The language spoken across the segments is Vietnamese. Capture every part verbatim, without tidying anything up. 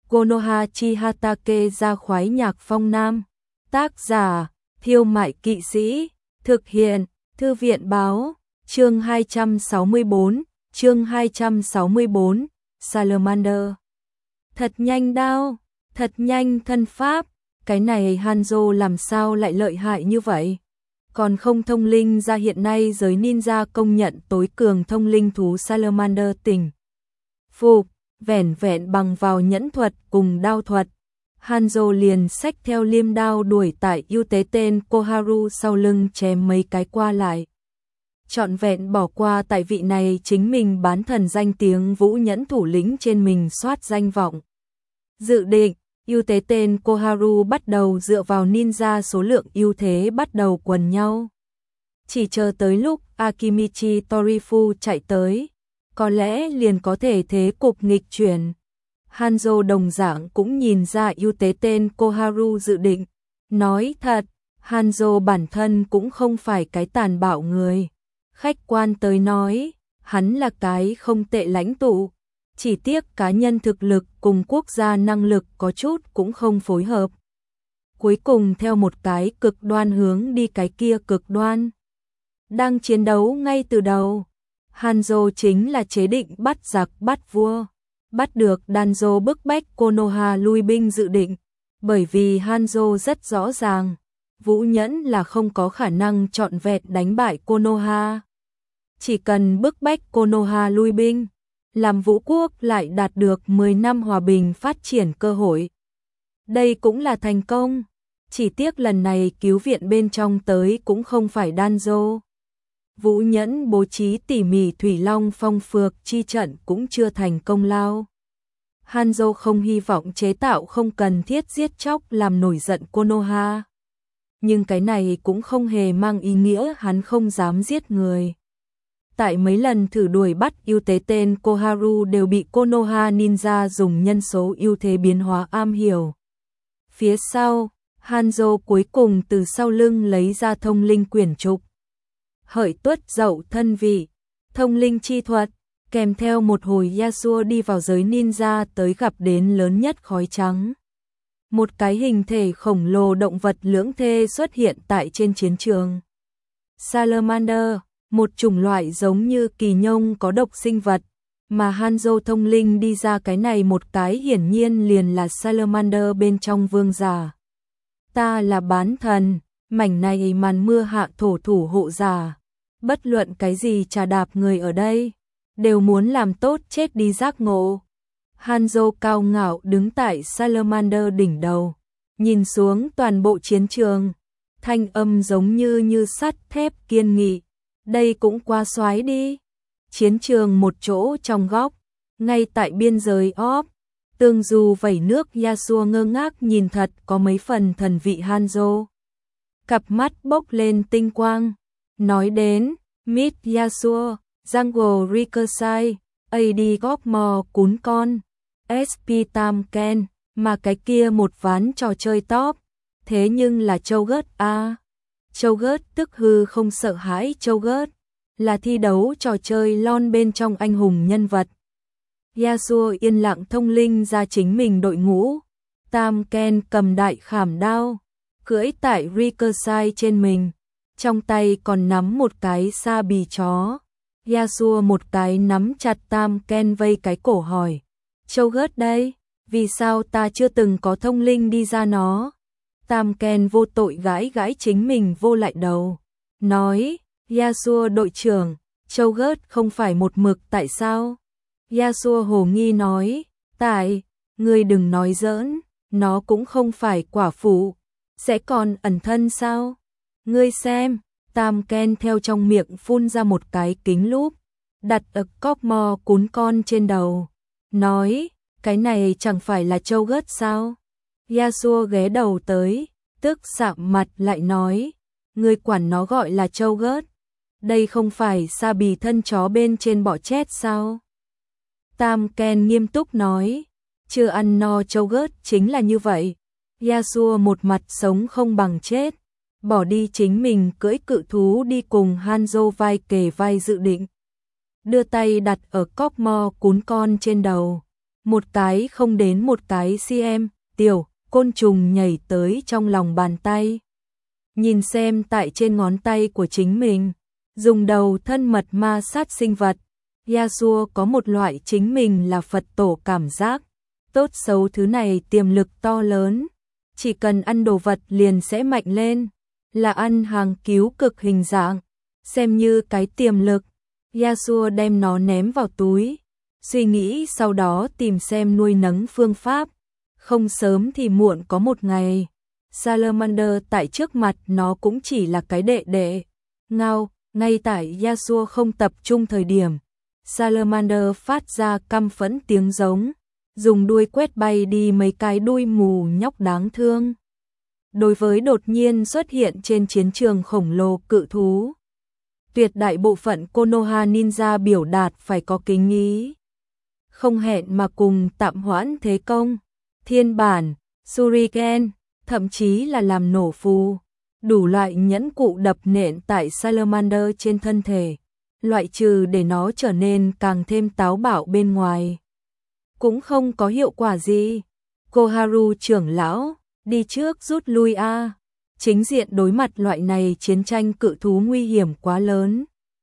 Konoha Chihatake ra khoái nhạc phong nam. Tác giả, Thiêu Mại Kỵ Sĩ. Thực hiện, Thư viện báo. Chương hai trăm sáu mươi bốn, chương hai trăm sáu mươi bốn, Salamander. Thật nhanh đao, thật nhanh thân pháp, cái này Hanzo làm sao lại lợi hại như vậy? Còn không thông linh ra hiện nay giới ninja công nhận tối cường thông linh thú Salamander tỉnh. Phục, vẻn vẹn bằng vào nhẫn thuật cùng đao thuật. Hanzo liền xách theo liêm đao đuổi tại ưu tế tên Koharu sau lưng chém mấy cái qua lại. Trọn vẹn bỏ qua tại vị này chính mình bán thần danh tiếng vũ nhẫn thủ lĩnh trên mình soát danh vọng. Dự định, ưu tế tên Koharu bắt đầu dựa vào ninja số lượng ưu thế bắt đầu quần nhau. Chỉ chờ tới lúc Akimichi Torifu chạy tới, có lẽ liền có thể thế cục nghịch chuyển. Hanzo đồng dạng cũng nhìn ra ưu tế tên Koharu dự định. Nói thật, Hanzo bản thân cũng không phải cái tàn bạo người. Khách quan tới nói, hắn là cái không tệ lãnh tụ. Chỉ tiếc cá nhân thực lực cùng quốc gia năng lực có chút cũng không phối hợp. Cuối cùng theo một cái cực đoan hướng đi cái kia cực đoan. Đang chiến đấu ngay từ đầu. Hanzo chính là chế định bắt giặc bắt vua. Bắt được Danzo bức bách Konoha lui binh dự định. Bởi vì Hanzo rất rõ ràng, Vũ Nhẫn là không có khả năng trọn vẹn đánh bại Konoha. Chỉ cần bức bách Konoha lui binh, làm Vũ quốc lại đạt được mười năm hòa bình phát triển cơ hội. Đây cũng là thành công. Chỉ tiếc lần này cứu viện bên trong tới cũng không phải Danzo. Vũ Nhẫn bố trí tỉ mỉ Thủy Long Phong Phược chi trận cũng chưa thành công lao. Hanzo không hy vọng chế tạo không cần thiết giết chóc làm nổi giận Konoha. Nhưng cái này cũng không hề mang ý nghĩa hắn không dám giết người. Tại mấy lần thử đuổi bắt ưu tế tên Koharu đều bị Konoha ninja dùng nhân số ưu thế biến hóa am hiểu. Phía sau, Hanzo cuối cùng từ sau lưng lấy ra thông linh quyển trục. Hợi tuất dậu thân vị, thông linh chi thuật, kèm theo một hồi Yasuo đi vào giới ninja tới gặp đến lớn nhất khói trắng. Một cái hình thể khổng lồ động vật lưỡng thê xuất hiện tại trên chiến trường. Salamander, một chủng loại giống như kỳ nhông có độc sinh vật, mà Hanzo thông linh đi ra cái này một cái hiển nhiên liền là Salamander bên trong vương giả. Ta là bán thần, mảnh này màn mưa hạ thổ thủ hộ giả. Bất luận cái gì trà đạp người ở đây, đều muốn làm tốt chết đi giác ngộ. Hanzo cao ngạo đứng tại Salamander đỉnh đầu, nhìn xuống toàn bộ chiến trường, thanh âm giống như như sắt thép kiên nghị. Đây cũng quá xoái đi. Chiến trường một chỗ trong góc, ngay tại biên giới óp, tương dù vẩy nước Yasuo ngơ ngác nhìn thật có mấy phần thần vị Hanzo. Cặp mắt bốc lên tinh quang, nói đến Mid Yasuo, Jungle Ricochet, a đê Gokmore cún con, ét pê Tam Ken, mà cái kia một ván trò chơi top, thế nhưng là Châu Gớt a. Châu Gớt tức hư không sợ hãi Châu Gớt, là thi đấu trò chơi lon bên trong anh hùng nhân vật. Yasuo yên lặng thông linh ra chính mình đội ngũ, Tam Ken cầm đại khảm đao, cưỡi tại Ricochet trên mình, trong tay còn nắm một cái sa bì chó. Yasuo một cái nắm chặt Tam Ken vây cái cổ hỏi, Châu Gớt đây, vì sao ta chưa từng có thông linh đi ra nó? Tam Ken vô tội gãi gãi chính mình vô lại đầu, nói, Yasuo đội trưởng, Châu Gớt không phải một mực tại sao? Yasuo hồ nghi nói, tại, ngươi đừng nói giỡn, nó cũng không phải quả phụ, sẽ còn ẩn thân sao? Ngươi xem, Tam Ken theo trong miệng phun ra một cái kính lúp, đặt ở cóc mò cún con trên đầu, nói, cái này chẳng phải là Châu Gớt sao? Yasuo ghé đầu tới, tức sạm mặt lại nói, ngươi quản nó gọi là Châu Gớt, đây không phải sa bì thân chó bên trên bọ chết sao? Tam Ken nghiêm túc nói, chưa ăn no Châu Gớt chính là như vậy. Yasuo một mặt sống không bằng chết, bỏ đi chính mình cưỡi cự thú đi cùng Hanzo vai kề vai dự định. Đưa tay đặt ở cóc mo cún con trên đầu, một cái không đến một cái cm, tiểu côn trùng nhảy tới trong lòng bàn tay. Nhìn xem tại trên ngón tay của chính mình, dùng đầu thân mật ma sát sinh vật, Yasuo có một loại chính mình là Phật tổ cảm giác. Tốt xấu thứ này tiềm lực to lớn, chỉ cần ăn đồ vật liền sẽ mạnh lên, là ăn hàng cứu cực hình dạng, xem như cái tiềm lực. Yasuo đem nó ném vào túi, suy nghĩ sau đó tìm xem nuôi nấng phương pháp, không sớm thì muộn có một ngày. Salamander tại trước mặt nó cũng chỉ là cái đệ đệ. Ngao, ngay tại Yasuo không tập trung thời điểm, Salamander phát ra căm phẫn tiếng giống, dùng đuôi quét bay đi mấy cái đuôi mù nhóc đáng thương. Đối với đột nhiên xuất hiện trên chiến trường khổng lồ cự thú, tuyệt đại bộ phận Konoha ninja biểu đạt phải có kính ý, không hẹn mà cùng tạm hoãn thế công, thiên bản, shuriken, thậm chí là làm nổ phù, đủ loại nhẫn cụ đập nện tại Salamander trên thân thể, loại trừ để nó trở nên càng thêm táo bạo bên ngoài, cũng không có hiệu quả gì. Koharu trưởng lão, đi trước rút lui a. Chính diện đối mặt loại này chiến tranh cự thú nguy hiểm quá lớn.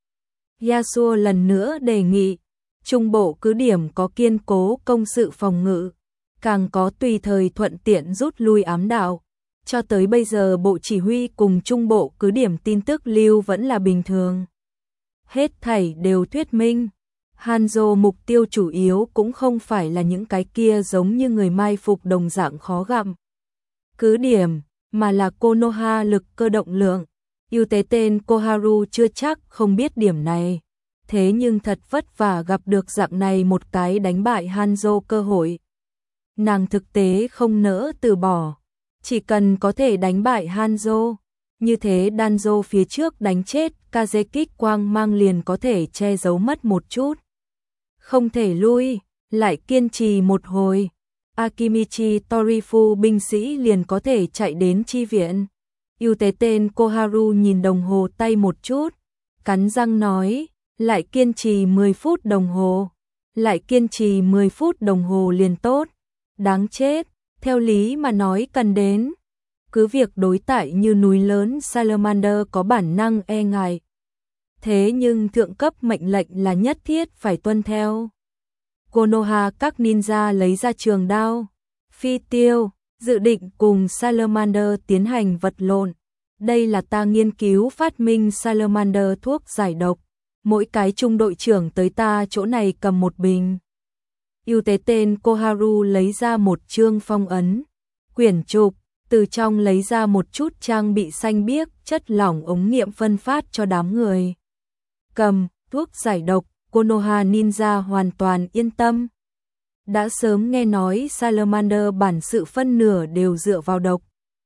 Yasuo lần nữa đề nghị, trung bộ cứ điểm có kiên cố công sự phòng ngự, càng có tùy thời thuận tiện rút lui ám đạo. Cho tới bây giờ bộ chỉ huy cùng trung bộ cứ điểm tin tức lưu vẫn là bình thường. Hết thảy đều thuyết minh, Hanzo mục tiêu chủ yếu cũng không phải là những cái kia giống như người mai phục đồng dạng khó gặm cứ điểm, mà là Konoha lực cơ động lượng. Ưu tế tên Koharu chưa chắc không biết điểm này, thế nhưng thật vất vả gặp được dạng này một cái đánh bại Hanzo cơ hội. Nàng thực tế không nỡ từ bỏ, chỉ cần có thể đánh bại Hanzo, như thế Danzo phía trước đánh chết Kazekik quang mang liền có thể che giấu mất một chút. Không thể lui, lại kiên trì một hồi, Akimichi Torifu binh sĩ liền có thể chạy đến chi viện. Ưu tế tên Koharu nhìn đồng hồ tay một chút, cắn răng nói, lại kiên trì mười phút đồng hồ, lại kiên trì mười phút đồng hồ liền tốt. Đáng chết, theo lý mà nói cần đến. Cứ việc đối tại như núi lớn Salamander có bản năng e ngại, thế nhưng thượng cấp mệnh lệnh là nhất thiết phải tuân theo. Konoha các ninja lấy ra trường đao, phi tiêu, dự định cùng Salamander tiến hành vật lộn. Đây là ta nghiên cứu phát minh Salamander thuốc giải độc, mỗi cái trung đội trưởng tới ta chỗ này cầm một bình. Ưu tế tên Koharu lấy ra một chương phong ấn, quyển trục, từ trong lấy ra một chút trang bị xanh biếc, chất lỏng ống nghiệm phân phát cho đám người. Cầm, thuốc giải độc, Konoha ninja hoàn toàn yên tâm. Đã sớm nghe nói Salamander bản sự phân nửa đều dựa vào độc.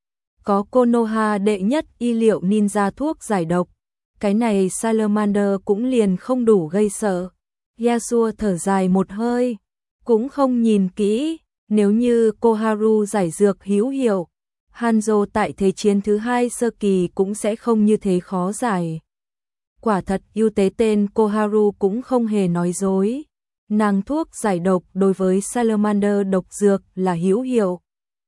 Có Konoha đệ nhất y liệu ninja thuốc giải độc, cái này Salamander cũng liền không đủ gây sợ. Yasuo thở dài một hơi, cũng không nhìn kỹ, nếu như Koharu giải dược hữu hiệu, Hanzo tại thế chiến thứ hai sơ kỳ cũng sẽ không như thế khó giải. Quả thật ưu tế tên Koharu cũng không hề nói dối, nàng thuốc giải độc đối với Salamander độc dược là hữu hiệu.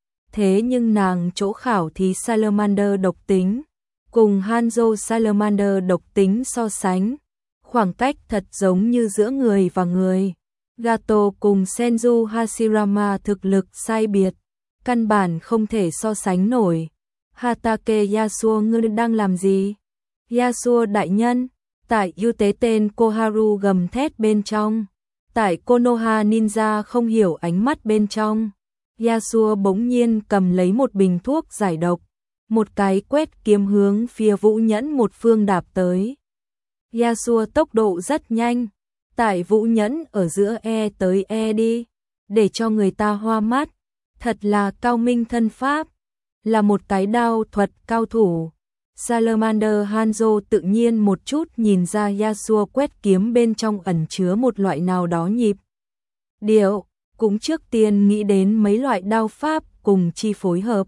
Thế nhưng nàng chỗ khảo thí Salamander độc tính, cùng Hanzo Salamander độc tính so sánh, khoảng cách thật giống như giữa người và người. Gato cùng Senju Hashirama thực lực sai biệt, căn bản không thể so sánh nổi. Hatake Yasuo, ngươi đang làm gì? Yasuo đại nhân, tại ưu tế tên Koharu gầm thét bên trong, tại Konoha ninja không hiểu ánh mắt bên trong, Yasuo bỗng nhiên cầm lấy một bình thuốc giải độc, một cái quét kiếm hướng phía Vũ Nhẫn một phương đạp tới. Yasuo tốc độ rất nhanh, tại Vũ Nhẫn ở giữa E tới E đi, để cho người ta hoa mắt, thật là cao minh thân pháp, là một cái đao thuật cao thủ. Salamander Hanzo tự nhiên một chút nhìn ra Yasuo quét kiếm bên trong ẩn chứa một loại nào đó nhịp điệu, cũng trước tiên nghĩ đến mấy loại đao pháp cùng chi phối hợp.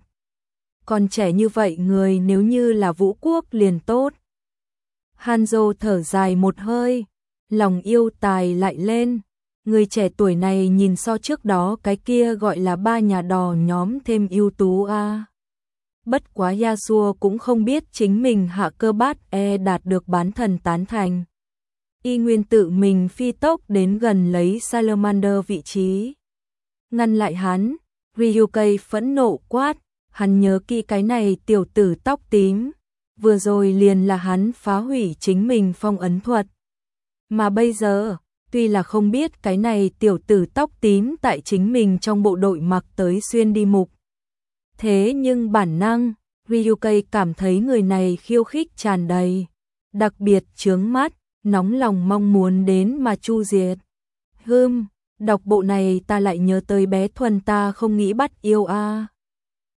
Còn trẻ như vậy người nếu như là vũ quốc liền tốt. Hanzo thở dài một hơi, lòng yêu tài lại lên, Người trẻ tuổi này nhìn so trước đó cái kia gọi là ba nhà đò nhóm thêm ưu tú a. À. Bất quá Yasuo cũng không biết chính mình hạ cơ bát e đạt được bán thần tán thành. Y nguyên tự mình phi tốc đến gần lấy Salamander vị trí. Ngăn lại hắn, Ryukai phẫn nộ quát, hắn nhớ kỹ cái này tiểu tử tóc tím. Vừa rồi liền là hắn phá hủy chính mình phong ấn thuật. Mà bây giờ, tuy là không biết cái này tiểu tử tóc tím tại chính mình trong bộ đội mặc tới xuyên đi mục. Thế nhưng bản năng, Ryukai cảm thấy người này khiêu khích tràn đầy, đặc biệt chướng mắt, nóng lòng mong muốn đến mà chu diệt. Hừm, đọc bộ này ta lại nhớ tới bé Thuần ta không nghĩ bắt yêu a.